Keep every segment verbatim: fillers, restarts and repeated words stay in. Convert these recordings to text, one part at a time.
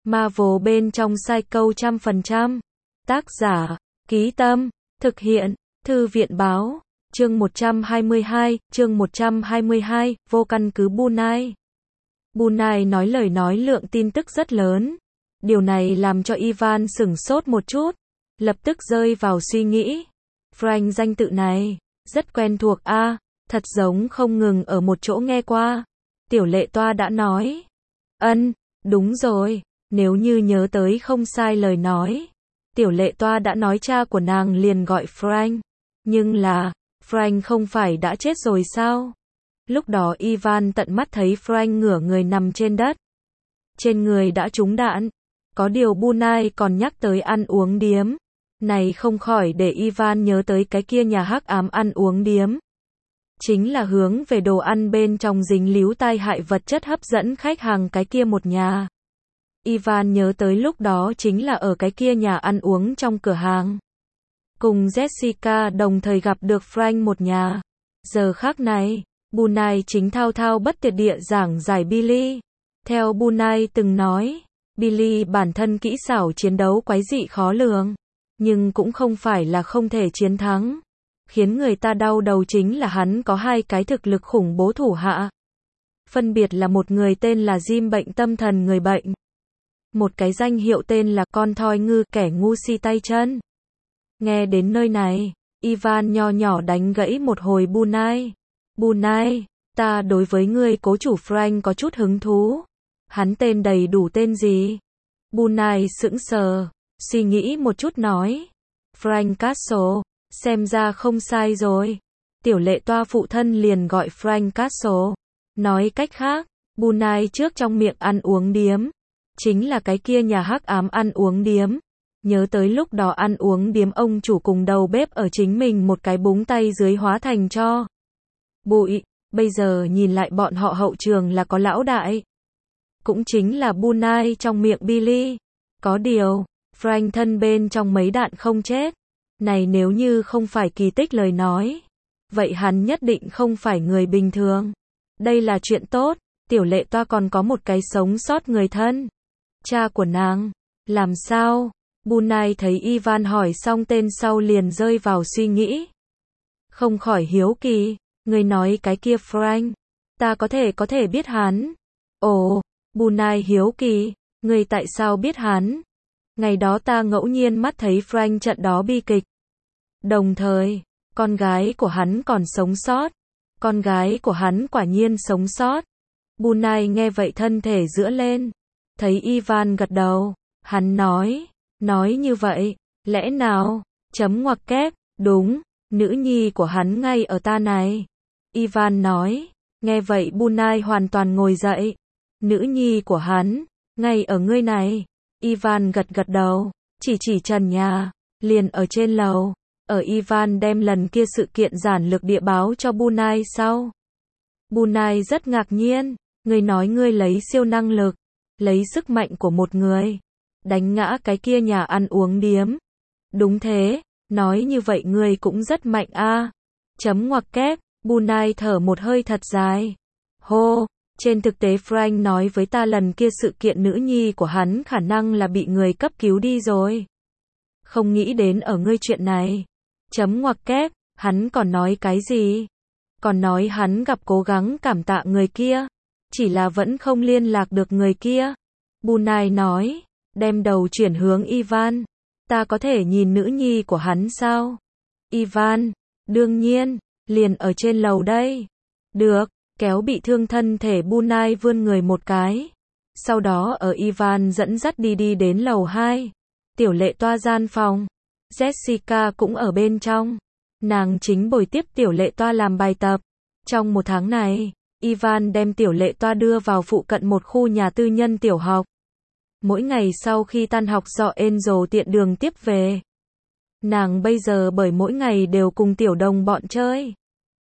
Marvel bên trong Psycho trăm phần trăm. Tác giả, Ký Tâm, thực hiện, Thư viện Báo. Chương một trăm hai mươi hai, chương một trăm hai mươi hai, vô căn cứ Bunai. Bunai nói lời nói lượng tin tức rất lớn. Điều này làm cho Ivan sửng sốt một chút, lập tức rơi vào suy nghĩ. Frank danh tự này, rất quen thuộc a, à, thật giống không ngừng ở một chỗ nghe qua. Tiểu Lệ Toa đã nói. Ân, đúng rồi, nếu như nhớ tới không sai lời nói. Tiểu Lệ Toa đã nói cha của nàng liền gọi Frank. Nhưng là, Frank không phải đã chết rồi sao? Lúc đó Ivan tận mắt thấy Frank ngửa người nằm trên đất. Trên người đã trúng đạn. Có điều Bunai còn nhắc tới ăn uống điếm. Này không khỏi để Ivan nhớ tới cái kia nhà hắc ám ăn uống điếm. Chính là hướng về đồ ăn bên trong dính líu tai hại vật chất hấp dẫn khách hàng cái kia một nhà. Ivan nhớ tới lúc đó chính là ở cái kia nhà ăn uống trong cửa hàng. Cùng Jessica đồng thời gặp được Frank một nhà. Giờ khác này, Bunai chính thao thao bất tuyệt địa giảng giải Billy. Theo Bunai từng nói, Billy bản thân kỹ xảo chiến đấu quái dị khó lường, nhưng cũng không phải là không thể chiến thắng. Khiến người ta đau đầu chính là hắn có hai cái thực lực khủng bố thủ hạ. Phân biệt là một người tên là Jim bệnh tâm thần người bệnh. Một cái danh hiệu tên là con thoi ngư kẻ ngu si tay chân. Nghe đến nơi này, Ivan nho nhỏ đánh gãy một hồi Bunai. Bunai, ta đối với ngươi cố chủ Frank có chút hứng thú. Hắn tên đầy đủ tên gì? Bunai sững sờ, suy nghĩ một chút nói. Frank Castle, xem ra không sai rồi. Tiểu Lệ Toa phụ thân liền gọi Frank Castle. Nói cách khác, Bunai trước trong miệng ăn uống điếm. Chính là cái kia nhà hắc ám ăn uống điếm. Nhớ tới lúc đó ăn uống điếm ông chủ cùng đầu bếp ở chính mình một cái búng tay dưới hóa thành cho bụi. Bây giờ nhìn lại bọn họ hậu trường là có lão đại. Cũng chính là Bunai trong miệng Billy. Có điều, Frank thân bên trong mấy đạn không chết. Này nếu như không phải kỳ tích lời nói, vậy hắn nhất định không phải người bình thường. Đây là chuyện tốt, Tiểu Lệ Toa còn có một cái sống sót người thân. Cha của nàng, làm sao? Bunai thấy Ivan hỏi xong tên sau liền rơi vào suy nghĩ. Không khỏi hiếu kỳ, người nói cái kia Frank, ta có thể có thể biết hắn. Ồ, Bunai hiếu kỳ, người tại sao biết hắn? Ngày đó ta ngẫu nhiên mắt thấy Frank trận đó bi kịch. Đồng thời, con gái của hắn còn sống sót. Con gái của hắn quả nhiên sống sót. Bunai nghe vậy thân thể giãy lên. Thấy Ivan gật đầu, hắn nói, nói như vậy, lẽ nào, chấm ngoặc kép, đúng, nữ nhi của hắn ngay ở ta này. Ivan nói, nghe vậy Bunai hoàn toàn ngồi dậy. Nữ nhi của hắn, ngay ở ngươi này. Ivan gật gật đầu, chỉ chỉ trần nhà, liền ở trên lầu. Ở Ivan đem lần kia sự kiện giản lược địa báo cho Bunai sau. Bunai rất ngạc nhiên, ngươi nói ngươi lấy siêu năng lực, lấy sức mạnh của một người, đánh ngã cái kia nhà ăn uống điếm. Đúng thế, nói như vậy ngươi cũng rất mạnh a. À. Chấm ngoặc kép, Bunai thở một hơi thật dài. Hô, trên thực tế Frank nói với ta lần kia sự kiện nữ nhi của hắn khả năng là bị người cấp cứu đi rồi. Không nghĩ đến ở ngươi chuyện này. Chấm ngoặc kép, hắn còn nói cái gì? Còn nói hắn gặp cố gắng cảm tạ người kia, chỉ là vẫn không liên lạc được người kia. Bunai nói, đem đầu chuyển hướng Ivan. Ta có thể nhìn nữ nhi của hắn sao? Ivan, đương nhiên, liền ở trên lầu đây. Được, kéo bị thương thân thể Bunai vươn người một cái. Sau đó ở Ivan dẫn dắt đi đi đến lầu hai. Tiểu Lệ Toa gian phòng. Jessica cũng ở bên trong. Nàng chính bồi tiếp Tiểu Lệ Toa làm bài tập. Trong một tháng này, Ivan đem Tiểu Lệ Toa đưa vào phụ cận một khu nhà tư nhân tiểu học. Mỗi ngày sau khi tan học dọ Angel tiện đường tiếp về. Nàng bây giờ bởi mỗi ngày đều cùng tiểu đồng bọn chơi.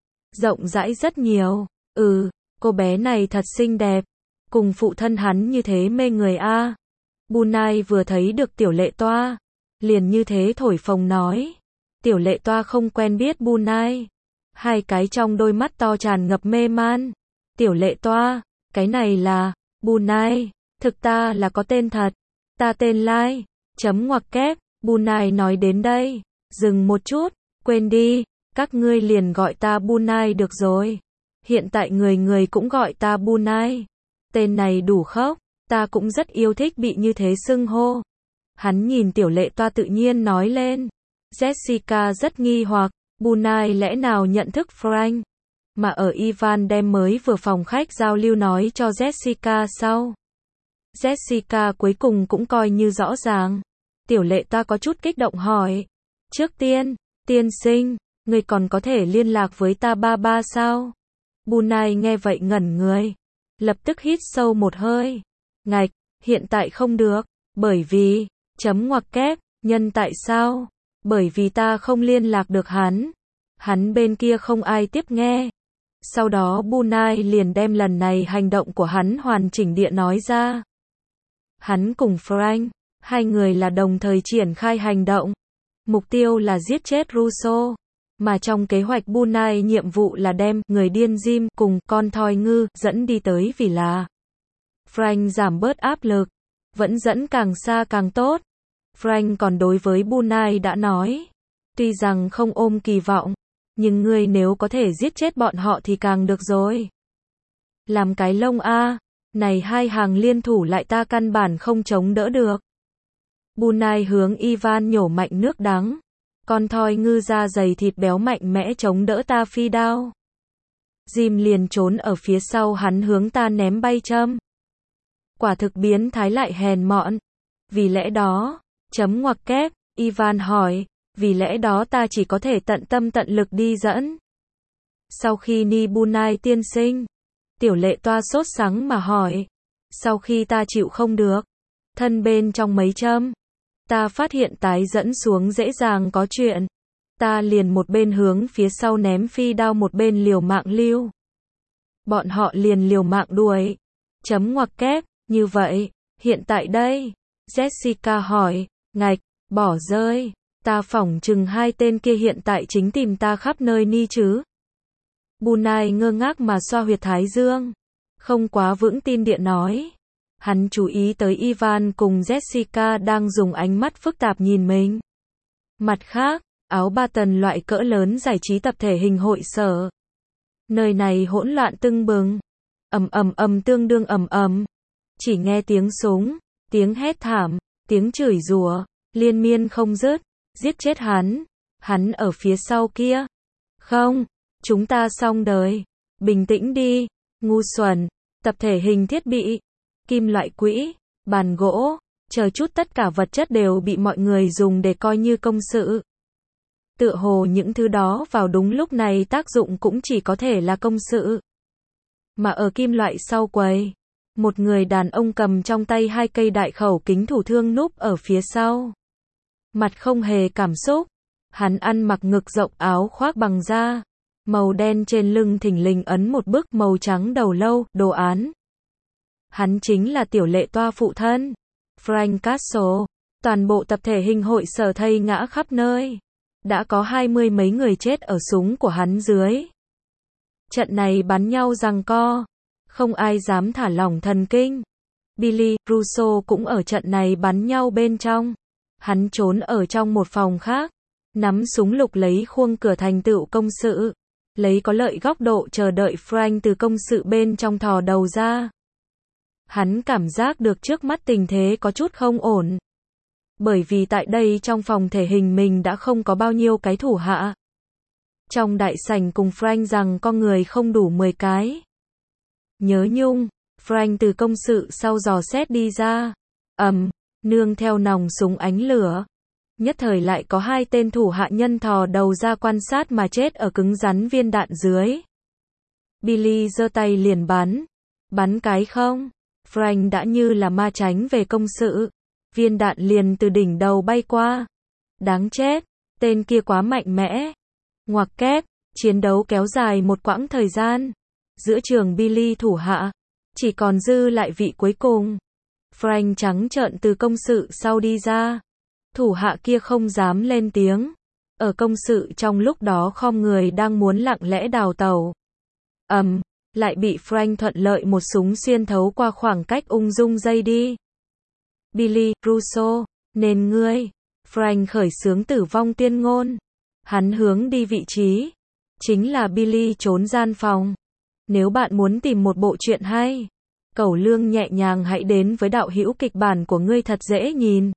Rộng rãi rất nhiều. Ừ, cô bé này thật xinh đẹp. Cùng phụ thân hắn như thế mê người a. À. Bunai vừa thấy được Tiểu Lệ Toa, liền như thế thổi phồng nói. Tiểu Lệ Toa không quen biết Bunai. Hai cái trong đôi mắt to tràn ngập mê man. Tiểu Lệ Toa, cái này là Bunai, thực ta là có tên thật. Ta tên Lai, chấm ngoặc kép, Bunai nói đến đây, dừng một chút, quên đi, các ngươi liền gọi ta Bunai được rồi. Hiện tại người người cũng gọi ta Bunai. Tên này đủ khốc, ta cũng rất yêu thích bị như thế xưng hô. Hắn nhìn Tiểu Lệ Toa tự nhiên nói lên. Jessica rất nghi hoặc, Bunai lẽ nào nhận thức Frank? Mà ở Ivan đem mới vừa phòng khách giao lưu nói cho Jessica sau. Jessica cuối cùng cũng coi như rõ ràng. Tiểu Lệ Toa có chút kích động hỏi. Trước tiên, tiên sinh, người còn có thể liên lạc với ta ba ba sao? Bunai nghe vậy ngẩn người. Lập tức hít sâu một hơi. Ngạch, hiện tại không được, bởi vì, chấm ngoặc kép, nhân tại sao? Bởi vì ta không liên lạc được hắn. Hắn bên kia không ai tiếp nghe. Sau đó Bunai liền đem lần này hành động của hắn hoàn chỉnh địa nói ra. Hắn cùng Frank, hai người là đồng thời triển khai hành động. Mục tiêu là giết chết Russo. Mà trong kế hoạch Bunai nhiệm vụ là đem người điên Jim cùng con thoi ngư dẫn đi tới vì là Frank giảm bớt áp lực. Vẫn dẫn càng xa càng tốt. Frank còn đối với Bunai đã nói. Tuy rằng không ôm kỳ vọng. Nhưng ngươi nếu có thể giết chết bọn họ thì càng được rồi. Làm cái lông a, này hai hàng liên thủ lại ta căn bản không chống đỡ được. Bunai hướng Ivan nhổ mạnh nước đắng. Con thoi ngư da dày thịt béo mạnh mẽ chống đỡ ta phi đao. Jim liền trốn ở phía sau hắn hướng ta ném bay châm. Quả thực biến thái lại hèn mọn. Vì lẽ đó, chấm ngoặc kép, Ivan hỏi. Vì lẽ đó ta chỉ có thể tận tâm tận lực đi dẫn. Sau khi ni Bunai tiên sinh, Tiểu Lệ Toa sốt sắng mà hỏi. Sau khi ta chịu không được, thân bên trong mấy châm, ta phát hiện tái dẫn xuống dễ dàng có chuyện. Ta liền một bên hướng phía sau ném phi đao một bên liều mạng lưu. Bọn họ liền liều mạng đuổi. Chấm ngoặc kép, như vậy, hiện tại đây, Jessica hỏi, ngạch, bỏ rơi. Ta phỏng chừng hai tên kia hiện tại chính tìm ta khắp nơi ni chứ. Bunai ngơ ngác mà xoa huyệt thái dương. Không quá vững tin địa nói. Hắn chú ý tới Ivan cùng Jessica đang dùng ánh mắt phức tạp nhìn mình. Mặt khác, áo ba tần loại cỡ lớn giải trí tập thể hình hội sở. Nơi này hỗn loạn tưng bừng. Ầm ầm ầm tương đương ầm ầm. Chỉ nghe tiếng súng, tiếng hét thảm, tiếng chửi rủa, liên miên không dứt. Giết chết hắn. Hắn ở phía sau kia. Không, chúng ta xong đời. Bình tĩnh đi. Ngu xuẩn. Tập thể hình thiết bị. Kim loại quỹ. Bàn gỗ. Chờ chút tất cả vật chất đều bị mọi người dùng để coi như công sự. Tựa hồ những thứ đó vào đúng lúc này tác dụng cũng chỉ có thể là công sự. Mà ở kim loại sau quầy. Một người đàn ông cầm trong tay hai cây đại khẩu kính thủ thương núp ở phía sau. Mặt không hề cảm xúc. Hắn ăn mặc ngực rộng áo khoác bằng da. Màu đen trên lưng thình lình ấn một bức màu trắng đầu lâu, đồ án. Hắn chính là Tiểu Lệ Toa phụ thân. Frank Castle. Toàn bộ tập thể hình hội sở thây ngã khắp nơi. Đã có hai mươi mấy người chết ở súng của hắn dưới. Trận này bắn nhau giằng co. Không ai dám thả lỏng thần kinh. Billy, Russo cũng ở trận này bắn nhau bên trong. Hắn trốn ở trong một phòng khác. Nắm súng lục lấy khuôn cửa thành tựu công sự. Lấy có lợi góc độ chờ đợi Frank từ công sự bên trong thò đầu ra. Hắn cảm giác được trước mắt tình thế có chút không ổn. Bởi vì tại đây trong phòng thể hình mình đã không có bao nhiêu cái thủ hạ. Trong đại sảnh cùng Frank rằng con người không đủ mười cái. Nhớ nhung, Frank từ công sự sau dò xét đi ra. Ầm, nương theo nòng súng ánh lửa. Nhất thời lại có hai tên thủ hạ nhân thò đầu ra quan sát mà chết ở cứng rắn viên đạn dưới. Billy giơ tay liền bắn. Bắn cái không? Frank đã như là ma tránh về công sự. Viên đạn liền từ đỉnh đầu bay qua. Đáng chết, tên kia quá mạnh mẽ. Ngoặc kép, chiến đấu kéo dài một quãng thời gian. Giữa trường Billy thủ hạ, chỉ còn dư lại vị cuối cùng. Frank trắng trợn từ công sự sau đi ra. Thủ hạ kia không dám lên tiếng. Ở công sự trong lúc đó khom người đang muốn lặng lẽ đào tẩu. Ầm, um, lại bị Frank thuận lợi một súng xuyên thấu qua khoảng cách ung dung dây đi. Billy, Russo, nên ngươi. Frank khởi xướng tử vong tuyên ngôn. Hắn hướng đi vị trí. Chính là Billy trốn gian phòng. Nếu bạn muốn tìm một bộ truyện hay, cẩu lương nhẹ nhàng hãy đến với đạo hữu kịch bản của ngươi thật dễ nhìn.